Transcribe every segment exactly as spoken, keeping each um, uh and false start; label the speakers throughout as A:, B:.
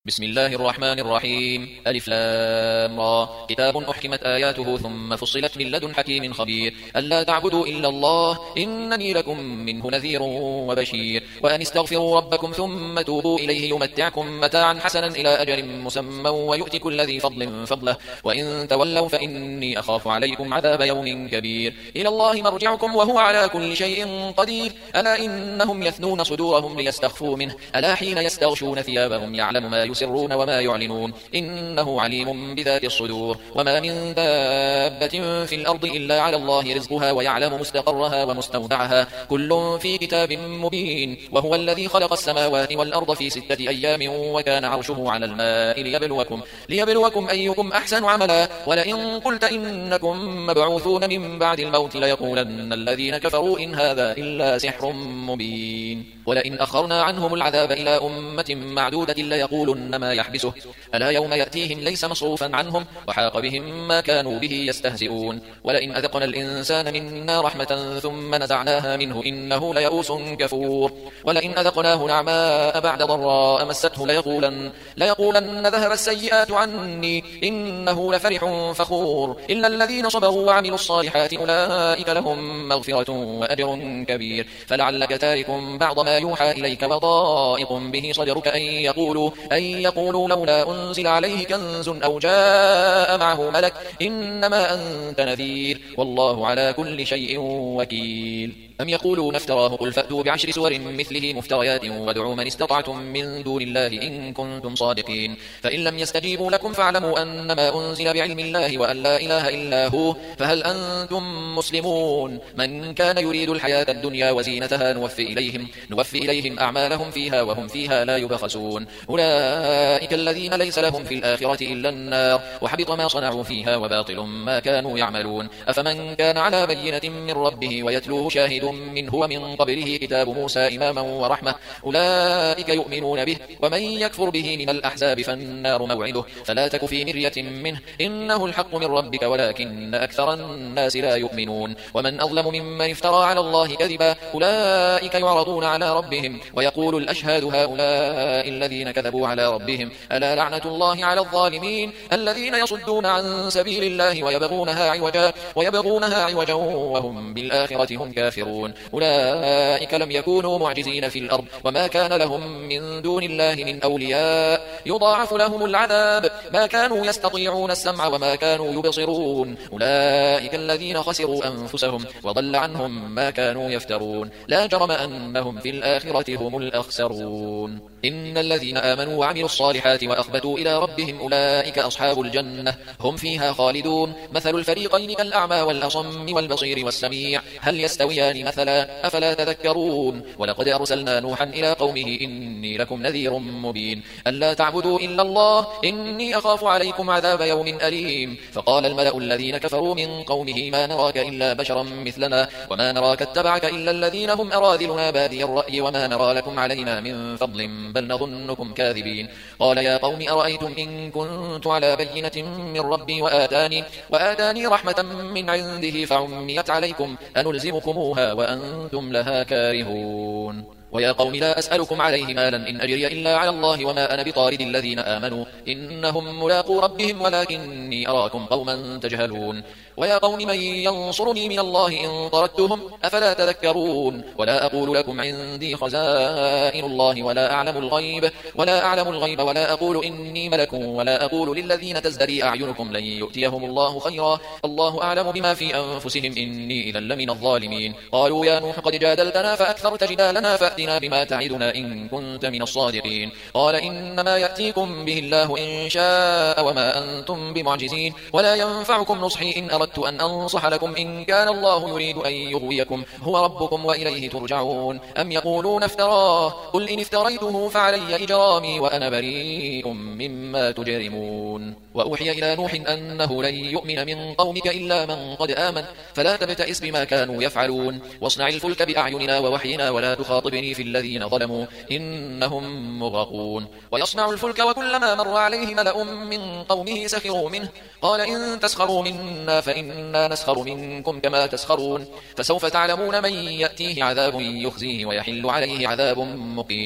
A: بسم الله الرحمن الرحيم. ألف لام را. كتاب أحكمت آياته ثم فصلت من لدن حكيم خبير ألا تعبدوا إلا الله إنني لكم منه نذير وبشير وأن استغفروا ربكم ثم توبوا إليه يمتعكم متاعا حسنا إلى أجل مسمى ويؤتي كل ذي فضل فضله وإن تولوا فإني أخاف عليكم عذاب يوم كبير. إلى الله مرجعكم وهو على كل شيء قدير. ألا إنهم يثنون صدورهم ليستخفوا منه ألا حين يستغشون ثيابهم يعلم ما يسرون وما يعلنون إنه عليم بذات الصدور. وما من دابة في الأرض إلا على الله رزقها ويعلم مستقرها ومستودعها كل في كتاب مبين. وهو الذي خلق السماوات والأرض في ستة أيام وكان عرشه على الماء ليبلوكم, ليبلوكم أيكم أحسن عملا ولئن قلت إنكم مبعوثون من بعد الموت ليقولن الذين كفروا إن هذا إلا سحر مبين. ولئن أخرنا عنهم العذاب إلى أمة معدودة ليقولن ما يحبسه ألا يوم يأتيهم ليس مصروفا عنهم وحاق بهم ما كانوا به يستهزئون. ولئن أذقنا الإنسان منا رحمة ثم نزعناها منه إنه ليئوس كفور. ولئن أذقناه نعماء بعد ضراء مسته ليقولن, ليقولن ذهب السيئات عني إنه لفرح فخور. إلا الذين صبروا وعملوا الصالحات أولئك لهم مغفرة وأجر كبير. فلعلك تارك بعض ما يوحى إليك وضائق به صدرك أن يقولوا, أن يقولوا لولا أنزل عليه كنز أو جاء معه ملك إنما أنت نذير والله على كل شيء وكيل. أم يقولون افتراه قل فأتوا بعشر سور مثله مفتريات وادعوا من استطعتم من دون الله إن كنتم صادقين. فإن لم يستجيبوا لكم فاعلموا أنما أنزل بعلم الله وأن لا إله إلا هو فهل أنتم مسلمون. من كان يريد الحياة الدنيا وزينتها نوفي إليهم, نوفي إليهم أعمالهم فيها وهم فيها لا يبخسون. أولئك الذين ليس لهم في الآخرة إلا النار وحبط ما صنعوا فيها وباطل ما كانوا يعملون. أفمن كان على بينة من ربه ويتلوه شاهد منه ومن قبله كتاب موسى إماما ورحمة أولئك يؤمنون به. ومن يكفر به من الأحزاب فالنار موعده فلا تك في مرية منه إنه الحق من ربك ولكن أكثر الناس لا يؤمنون. ومن أظلم ممن افترى على الله كذبا أولئك يعرضون على ربهم ويقول الأشهاد هؤلاء الذين كذبوا على ربهم ألا لعنة الله على الظالمين الذين يصدون عن سبيل الله ويبغونها عوجا, ويبغونها عوجا وهم بالآخرة هم كافرون. أولئك لم يكونوا معجزين في الأرض وما كان لهم من دون الله من أولياء يضاعف لهم العذاب ما كانوا يستطيعون السمع وما كانوا يبصرون. أولئك الذين خسروا أنفسهم وضل عنهم ما كانوا يفترون. لا جرم أنهم في الآخرة هم الأخسرون. إن الذين آمنوا وعملوا الصالحات وأخبتوا إلى ربهم أولئك أصحاب الجنة هم فيها خالدون. مثل الفريقين كالأعمى والأصم والبصير والسميع هل يستويان مثلا أفلا تذكرون. ولقد أرسلنا نوحا إلى قومه إني لكم نذير مبين ألا تعبدوا إلا الله إني أخاف عليكم عذاب يوم أليم. فقال الملأ الذين كفروا من قومه ما نراك إلا بشرا مثلنا وما نراك اتبعك إلا الذين هم أراذلنا بادي الرأي وما نرى لكم علينا من فضل بل نظنكم كاذبين. قال يا قوم أرأيتم إن كنت على بينة من ربي وآتاني, وآتاني رحمة من عنده فعميت عليكم أنلزمكموها وأنتم لها كارهون. ويا قوم لا أسألكم عليه مالا إن أجري إلا على الله وما أنا بطارد الذين آمنوا إنهم ملاقو ربهم ولكني أراكم قوما تجهلون. ويا قوم من ينصرني من الله إن طردتهم أفلا تذكرون. ولا أقول لكم عندي خزائن الله ولا أعلم الغيب ولا أعلم الغيب ولا أقول إني ملك ولا أقول للذين تزدري أعينكم لن يؤتيهم الله خيرا الله أعلم بما في أنفسهم إني إذا لمن الظالمين. قالوا يا نوح قد جادلتنا فأكثرت جدالنا فأتنا بما تعدنا إن كنت من الصادقين. قال إنما يأتيكم به الله إن شاء وما أنتم بمعجزين ولا ينفعكم نصحي إن أردت أن أنصح لكم إن كان الله يريد أن يغويكم هو ربكم وإليه ترجعون. أم يقولون افتراه قل إن افتريته فعلي إجرامي وأنا بريء مما تجرمون. وأوحي إلى نوح أنه لن يؤمن من قومك إلا من قد آمن فلا تبتئس بما كانوا يفعلون واصنع الفلك بأعيننا ووحينا ولا تخاطبني في الذين ظلموا إنهم مغرقون. ويصنع الفلك وكلما مر عليه ملأ من قومه سخروا منه قال إن تسخروا منا فإنا نسخر منكم كما تسخرون. فسوف تعلمون من يأتيه عذاب يخزيه ويحل عليه عذاب مقيم.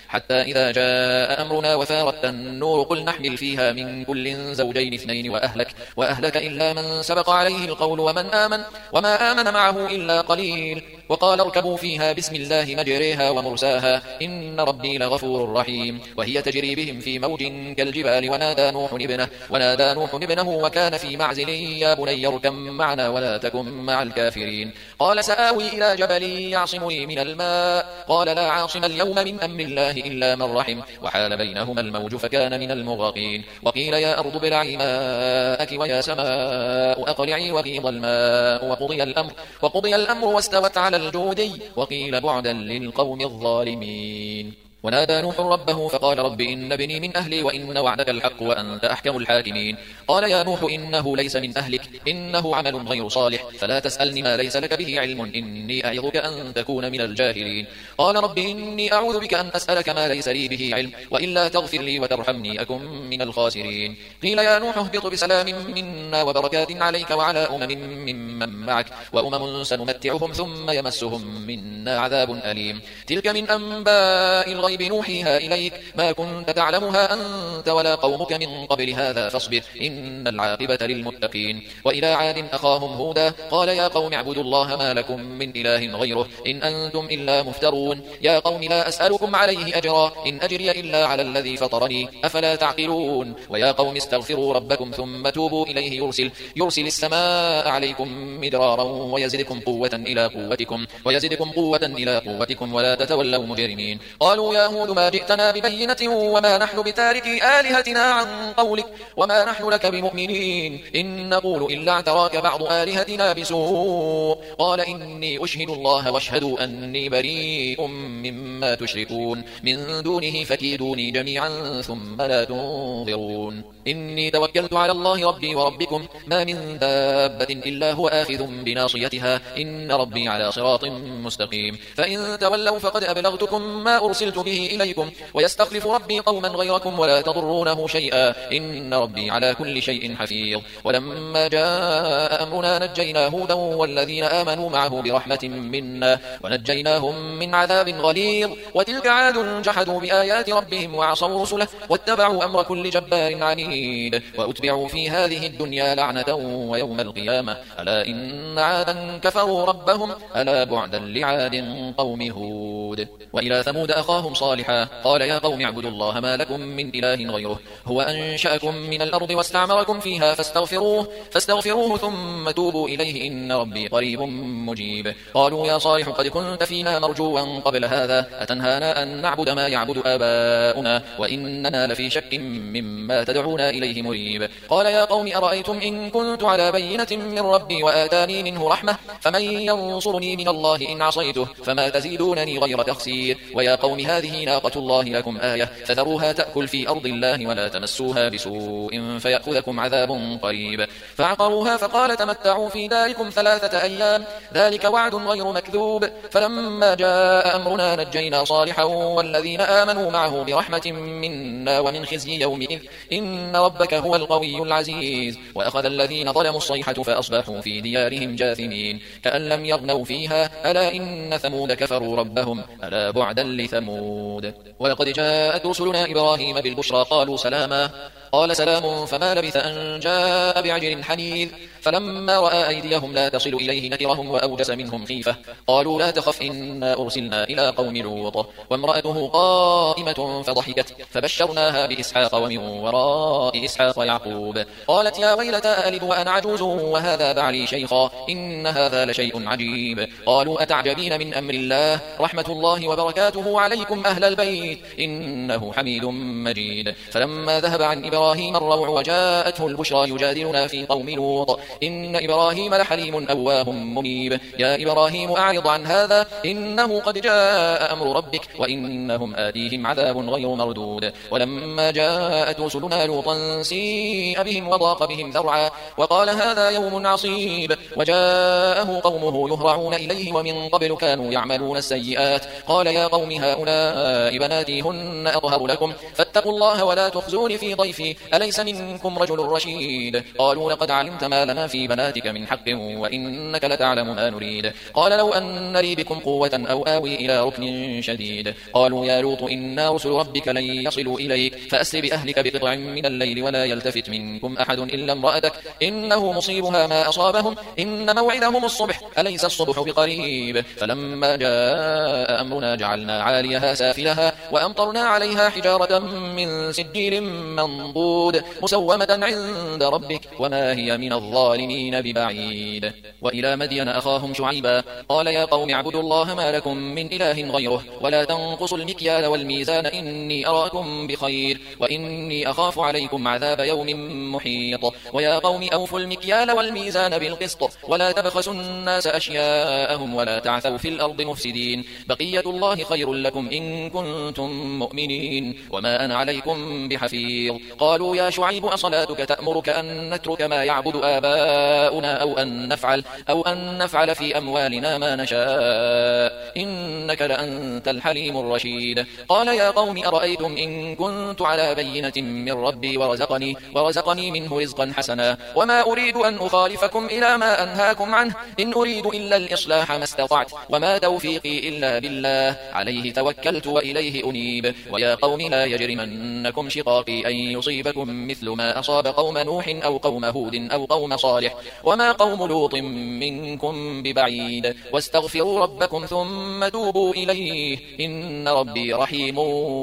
A: حتى إذا جاء أمرنا وفارت النور قل نحمل فيها من كل زوجين اثنين وأهلك, وأهلك إلا من سبق عليه القول ومن آمن وما آمن معه إلا قليل. وقال اركبوا فيها بسم الله مجريها ومرساها إن ربي لغفور رحيم. وهي تجري بهم في موج كالجبال ونادى نوح ابنه, ونادى نوح ابنه وكان في معزل يا بني اركب معنا ولا تكن مع الكافرين. قال سآوي إلى جبل يعصمني من الماء قال لا عاصم اليوم من أمر الله إلا من رحم وحال بينهما الموج فكان من المغرقين. وقيل يا أرض ابلعي ماءك ويا سماء أقلعي وغيض الماء وقضي الأمر, وقضي الأمر واستوت على الجودي وقيل بعدا للقوم الظالمين. ونادى نوح ربه فقال رب إن ابني من أهلي وإن وعدك الحق وأنت أحكم الحاكمين. قال يا نوح إنه ليس من أهلك إنه عمل غير صالح فلا تسألني ما ليس لك به علم إني أعظك أن تكون من الجاهلين. قال رب إني أعوذ بك أن أسألك ما ليس لي به علم وإلا تغفر لي وترحمني أكن من الخاسرين. قيل يا نوح اهبط بسلام منا وبركات عليك وعلى أمم ممن معك وأمم سنمتعهم ثم يمسهم منا عذاب أليم. تلك من أنباء الغيب نوحيها إليك ما كنت تعلمها أنت ولا قومك من قبل هذا فاصبر إن العاقبة للمتقين. وإلى عاد أخاهم هودا قال يا قوم اعبدوا الله ما لكم من إله غيره إن أنتم إلا مفترون. يا قوم لا أسألكم عليه أجرا إن أجري إلا على الذي فطرني أفلا تعقلون. ويا قوم استغفروا ربكم ثم توبوا إليه يرسل, يرسل السماء عليكم مدرارا ويزدكم قوة إلى قوتكم, ويزدكم قوة إلى قوتكم ولا تتولوا مجرمين. قالوا يا هود ما جئتنا ببينة وما نحن بتاركي آلهتنا عن قولك وما نحن لك بمؤمنين إن نقول إلا اعتراك بعض آلهتنا بسوء. قال إني أشهد الله واشهدوا أني بريء مما تشركون من دونه فكيدوني جميعا ثم لا تنظرون. إني توكلت على الله ربي وربكم ما من دابة إلا هو آخذ بناصيتها إن ربي على صراط مستقيم. فإن تولوا فقد أبلغتكم ما أرسلت به إليكم ويستخلف ربي قوما غيركم ولا تضرونه شيئا إن ربي على كل شيء حفيظ. ولما جاء أمرنا نجينا هودا والذين آمنوا معه برحمة منا ونجيناهم من عذاب غليظ. وتلك عاد جحدوا بآيات ربهم وعصوا رسله واتبعوا أمر كل جبار عنيد وأتبعوا في هذه الدنيا لعنة ويوم القيامة ألا إن عادا كفروا ربهم ألا بعدا لعاد قوم هود. وإلى ثمود أخاهم صالحا قال يا قوم اعبدوا الله ما لكم من إله غيره هو أنشأكم من الأرض واستعمركم فيها فاستغفروه, فاستغفروه ثم توبوا إليه إن ربي قريب مجيب. قالوا يا صالح قد كنت فينا مرجوا قبل هذا أتنهانا أن نعبد ما يعبد آباؤنا وإننا لفي شك مما تدعونا إليه مريب. قال يا قوم أرأيتم إن كنت على بينة من ربي وآتاني منه رحمة فمن ينصرني من الله إن عصيته فما تزيدونني غير تخسير. ويا قوم هذه ناقة الله لكم آية فذروها تأكل في أرض الله ولا تمسوها بسوء فيأخذكم عذاب قريب. فعقروها فقال تمتعوا في داركم ثلاثة أيام ذلك وعد غير مكذوب. فلما جاء أمرنا نجينا صالحا والذين آمنوا معه برحمة منا ومن خزي يومئذ إن ربك هو القوي العزيز. وأخذ الذين ظلموا الصيحة فأصبحوا في ديارهم جاثمين كأن لم يغنوا فيها ألا إن ثمود كفروا ربهم ألا بعدا لثمود. ولقد جاءت رسلنا إبراهيم بالبشرى قالوا سلاما قال سلام فما لبث أن جاء بعجل حنيذ. فلما رأى أيديهم لا تصل إليه نكرهم وأوجس منهم خيفة قالوا لا تخف إنا أرسلنا إلى قوم لوط وامرأته قائمة فضحكت فبشرناها بإسحاق ومن وراء إسحاق يعقوب قالت يا ويلتى ألد وأنا عجوز وهذا بعلي شيخا إن هذا لشيء عجيب. قالوا أتعجبين من أمر الله رحمة الله وبركاته عليكم أهل البيت إنه حميد مجيد. فلما ذهب عن إبراهيم الروع وجاءته البشرى يجادلنا في قوم لوط إن إبراهيم لحليم أواه منيب. يا إبراهيم أعرض عن هذا إنه قد جاء أمر ربك وإنهم آتيهم عذاب غير مردود. ولما جاءت رسلنا لوطا سيء بهم وضاق بهم ذرعا وقال هذا يوم عصيب. وجاءه قومه يهرعون إليه ومن قبل كانوا يعملون السيئات قال يا قوم هؤلاء بناتي هن أطهر لكم فاتقوا الله ولا تخزون في ضيفي قومه أليس منكم رجل رشيد؟ قالوا لقد علمت ما لنا في بناتك من حق وإنك لتعلم ما نريد. قال لو أن لي بكم قوة أو آوي إلى ركن شديد. قالوا يا لوط إنا رسل ربك لن يصلوا إليك فأسر بأهلك بقطع من الليل ولا يلتفت منكم أحد إلا امرأتك إنه مصيبها ما أصابهم إن موعدهم الصبح أليس الصبح بقريب. فلما جاء أمرنا جعلنا عاليها سافلها وأمطرنا عليها حجارة من سجيل منضود مسومة عند ربك وما هي من الظالمين ببعيد. وإلى مدين أخاهم شعيبا قال يا قوم اعبدوا الله ما لكم من إله غيره ولا تنقصوا المكيال والميزان إني أراكم بخير وإني أخاف عليكم عذاب يوم محيط. ويا قوم أوفوا المكيال والميزان بالقسط ولا تبخسوا الناس أشياءهم ولا تعثوا في الأرض مفسدين بقية الله خير لكم إن كنتم مؤمنين وما أنا عليكم بحفيظ. قالوا يا شعيب أصلاتك تأمرك أن نترك ما يعبد آباؤنا أو أن نفعل أو أن نفعل في أموالنا ما نشاء إنك لأنت الحليم الرشيد. قال يا قوم أرأيتم إن كنت على بينة من ربي ورزقني ورزقني منه رزقا حسنا وما أريد أن أخالفكم إلى ما أنهاكم عنه إن أريد إلا الإصلاح ما استطعت وما توفيقي إلا بالله عليه توكلت وإليه أنيب. ويا قوم لا يجرمنكم شقاقي أن يصيبكم مثل ما أصاب قوم نوح أو قوم هود أو قوم صالح وما قوم لوط منكم ببعيد واستغفروا ربكم ثم توبوا إليه إن ربي رحيم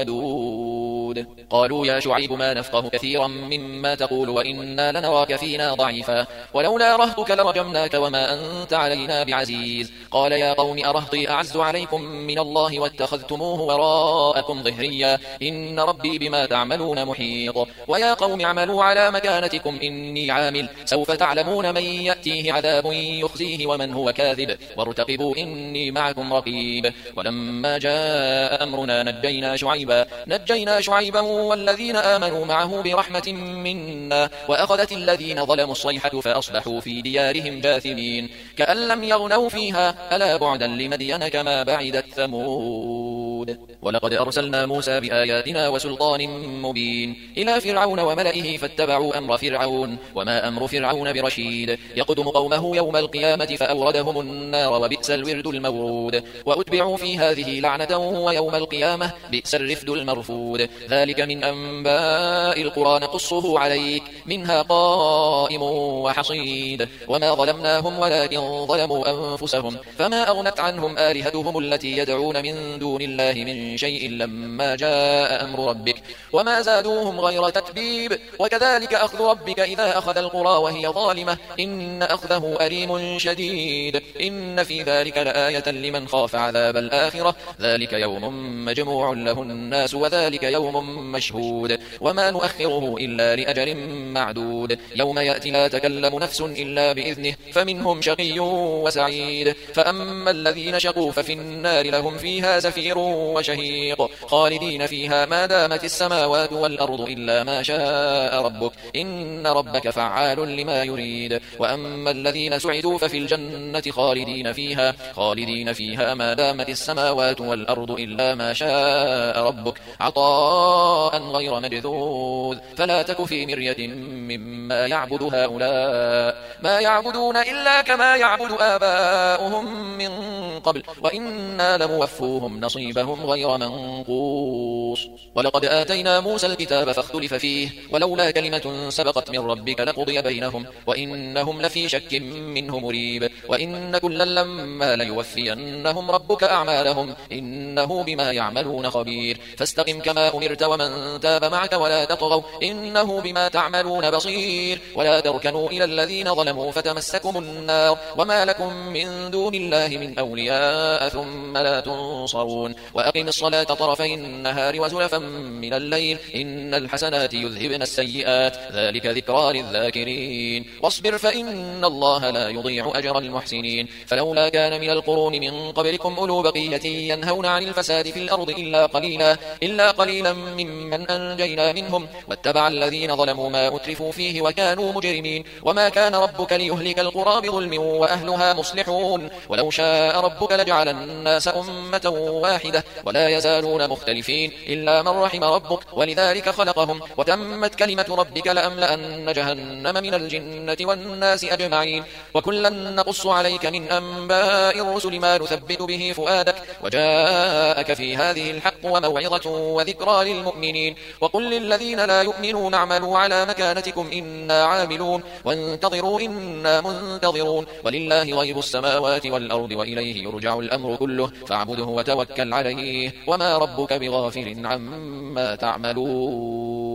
A: ودود. قالوا يا شعيب ما نفقه كثيرا مما تقول وإنا لنراك فينا ضعيفا ولولا رهطك لرجمناك وما أنت علينا بعزيز. قال يا قوم أرهطي أعز عليكم من الله واتخذتموه وراءكم ظهريا إن ربي بما تعملون محيط. ويا قوم اعملوا على مكانتكم إني عامل سوف تعلمون من يأتيه عذاب يخزيه ومن هو كاذب وارتقبوا إني معكم رقيب. ولما جاء أمرنا نجينا شعيبا نجينا شعيبا والذين آمنوا معه برحمة منا وأخذت الذين ظلموا الصيحة فأصبحوا في ديارهم جاثمين كأن لم يغنوا فيها ألا بعدا لمدين كما بعدت ثمود. ولقد أرسلنا موسى بآياتنا وسلطان مبين إلى فرعون وملئه فاتبعوا أمر فرعون وما أمر فرعون برشيد يقدم قومه يوم القيامة فأوردهم النار وبئس الورد المورود وأتبعوا في هذه لعنة ويوم القيامة بئس الرفد المرفود. ذلك من أنباء القرى نقصه عليك منها قائم وحصيد وما ظلمناهم ولكن ظلموا أنفسهم فما أغنت عنهم آلهتهم التي يدعون من دون الله من شيء لما جاء أمر ربك وما زادوهم غير تتبيب وكذلك أخذ ربك إذا أخذ القرى وهي ظالمة إن أخذه أليم شديد إن في ذلك لآية لمن خاف عذاب الآخرة ذلك يوم مجموع له الناس وذلك يوم مشهود وما نؤخره إلا لأجل معدود يوم يأتي لا تكلم نفس إلا بإذنه فمنهم شقي وسعيد فأما الذين شقوا ففي النار لهم فيها زفير وشهيق خالدين فيها ما دامت السماوات والأرض إلا ما شاء ربك إن ربك فعال لما يريد. وأما الذين سعدوا ففي الجنة خالدين فيها خالدين فيها ما دامت السماوات والأرض إلا ما شاء ربك عطاء غير مجذوذ فلا تك في مرية مما يعبد هؤلاء ما يعبدون إلا كما يعبد آباؤهم من قبل وإنا لموفوهم نصيبهم غير منقوص. ولقد آتينا موسى الكتاب فاختلف فيه ولولا كلمة سبقت من ربك لقضي بينهم وإنهم لفي شك منه مريب. وإن كلا لما ليوفينهم ربك أعمالهم إنه بما يعملون خبير فاستقم كما أمرت ومن تاب معك ولا تطغوا إنه بما تعملون بصير. ولا تركنوا إلى الذين ظلموا فتمسكم النار وما لكم من دون الله من أولياء ثم لا تنصرون. وأقم الصلاة طرفي النهار وزلفا من الليل إن الحسنات يذهبن السيئات ذلك ذكرى للذاكرين. واصبر فإن الله لا يضيع أجر المحسنين. فلولا كان من القرون من قبلكم أولو بقية ينهون عن الفساد في الأرض إلا قليلا إلا قليلا ممن أنجينا منهم واتبع الذين ظلموا ما أترفوا فيه وكانوا مجرمين. وما كان ربك ليهلك القرى بظلم وأهلها مصلحون ولو شاء ربك لجعل الناس أمة واحدة ولا يزالون مختلفين إلا من رحم ربك ولذلك خلقهم وتمت كلمة ربك لأملأن جهنم من الجنة والناس أجمعين وكلا نقص عليك من أنباء الرسل ما نثبت به فؤادك وجاءك في هذه الحق وموعظة وذكرى للمؤمنين وقل للذين لا يؤمنون اعملوا على مكانتكم إنا عاملون وانتظروا إنا منتظرون ولله غيب السماوات والأرض وإليه يرجع الأمر كله فاعبده وتوكل عليه وما ربك بغافل عما تعملون.